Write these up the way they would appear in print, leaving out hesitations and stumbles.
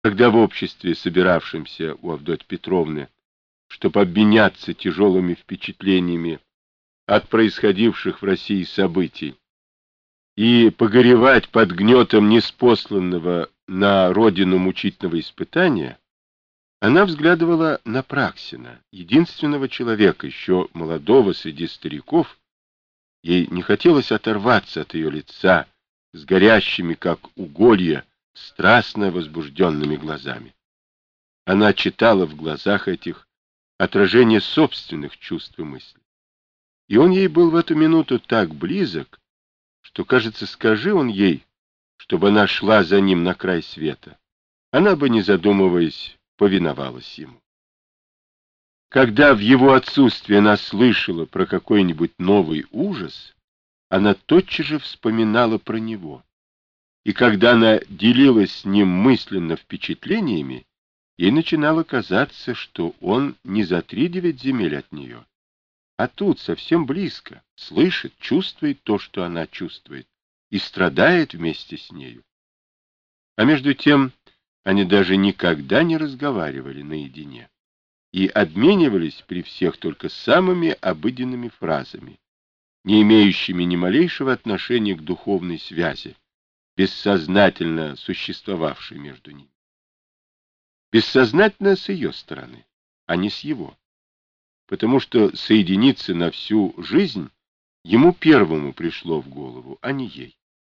Когда в обществе, собиравшемся у Авдотьи Петровны, чтобы обменяться тяжелыми впечатлениями от происходивших в России событий и погоревать под гнетом неспосланного на родину мучительного испытания, она взглядывала на Праксина, единственного человека, еще молодого среди стариков. Ей не хотелось оторваться от ее лица с горящими, как уголья, страстно возбужденными глазами. Она читала в глазах этих отражение собственных чувств и мыслей. И он ей был в эту минуту так близок, что, кажется, скажи он ей, чтобы она шла за ним на край света, она бы, не задумываясь, повиновалась ему. Когда в его отсутствие она слышала про какой-нибудь новый ужас, она тотчас же вспоминала про него. И когда она делилась с ним мысленно впечатлениями, ей начинало казаться, что он не за 3-9 земель от нее, а тут совсем близко, слышит, чувствует то, что она чувствует, и страдает вместе с нею. А между тем они даже никогда не разговаривали наедине и обменивались при всех только самыми обыденными фразами, не имеющими ни малейшего отношения к духовной связи, бессознательно существовавшей между ними. Бессознательно с ее стороны, а не с его, потому что соединиться на всю жизнь ему первому пришло в голову, а не ей.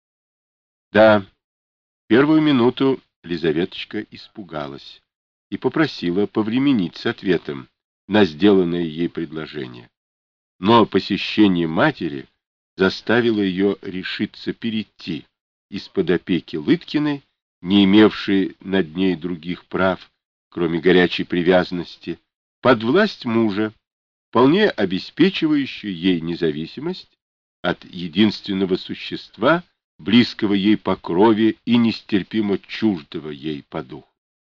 Да, первую минуту Лизаветочка испугалась и попросила повременить с ответом на сделанное ей предложение. Но посещение матери заставило ее решиться перейти из-под опеки Лыткиной, не имевшей над ней других прав, кроме горячей привязанности, под власть мужа, вполне обеспечивающую ей независимость от единственного существа, близкого ей по крови и нестерпимо чуждого ей по духу.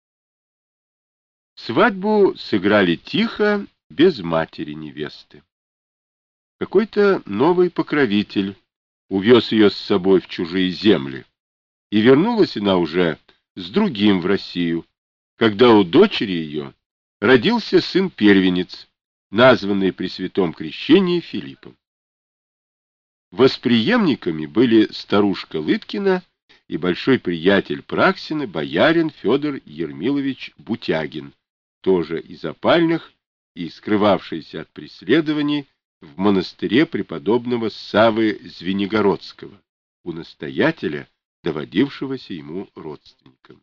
Свадьбу сыграли тихо, без матери невесты. Какой-то новый покровитель увез ее с собой в чужие земли, и вернулась она уже с другим в Россию, когда у дочери ее родился сын-первенец, названный при святом крещении Филиппом. Восприемниками были старушка Лыткина и большой приятель Праксина, боярин Федор Ермилович Бутягин, тоже из опальных и скрывавшийся от преследований в монастыре преподобного Саввы Звенигородского, у настоятеля, доводившегося ему родственником.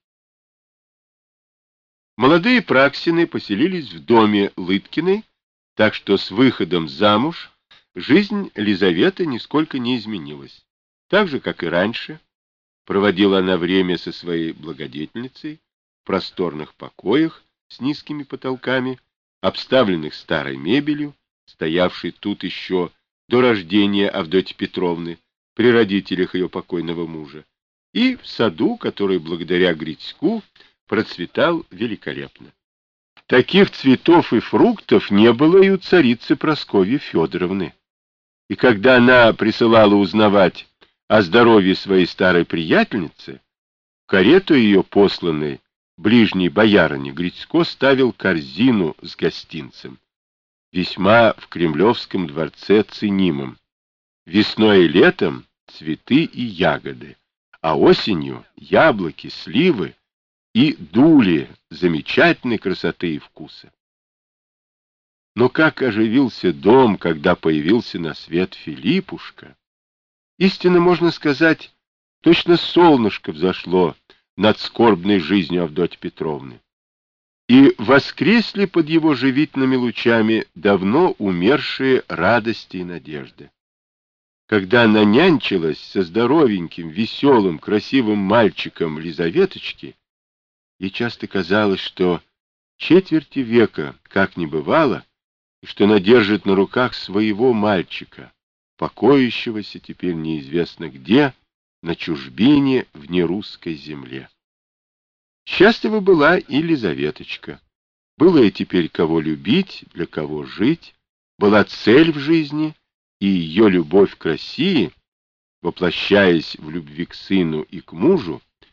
Молодые Праксины поселились в доме Лыткиной, так что с выходом замуж жизнь Лизаветы нисколько не изменилась. Так же, как и раньше, проводила она время со своей благодетельницей в просторных покоях с низкими потолками, обставленных старой мебелью, стоявшей тут еще до рождения Авдотьи Петровны при родителях ее покойного мужа, и в саду, который благодаря Грицьку процветал великолепно. Таких цветов и фруктов не было и у царицы Прасковьи Федоровны. И когда она присылала узнавать о здоровье своей старой приятельницы, в карету ее посланной ближней боярыне Грицько ставил корзину с гостинцем, весьма в Кремлевском дворце ценимым. Весной и летом цветы и ягоды, а осенью яблоки, сливы и дули замечательной красоты и вкуса. Но как оживился дом, когда появился на свет Филиппушка! Истинно можно сказать, точно солнышко взошло над скорбной жизнью Авдотьи Петровны. И воскресли под его живительными лучами давно умершие радости и надежды. Когда она нянчилась со здоровеньким, веселым, красивым мальчиком Лизаветочки, ей часто казалось, что четверти века, как ни бывало, и что она держит на руках своего мальчика, покоящегося теперь неизвестно где, на чужбине в нерусской земле. Счастлива была и Лизаветочка. Было ей теперь кого любить, для кого жить, была цель в жизни, и ее любовь к России, воплощаясь в любви к сыну и к мужу,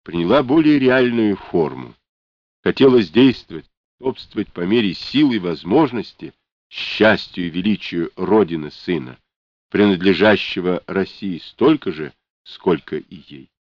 приняла более реальную форму. Хотелось действовать, способствовать по мере сил и возможности счастью и величию Родины Сына, принадлежащего России столько же, сколько и ей.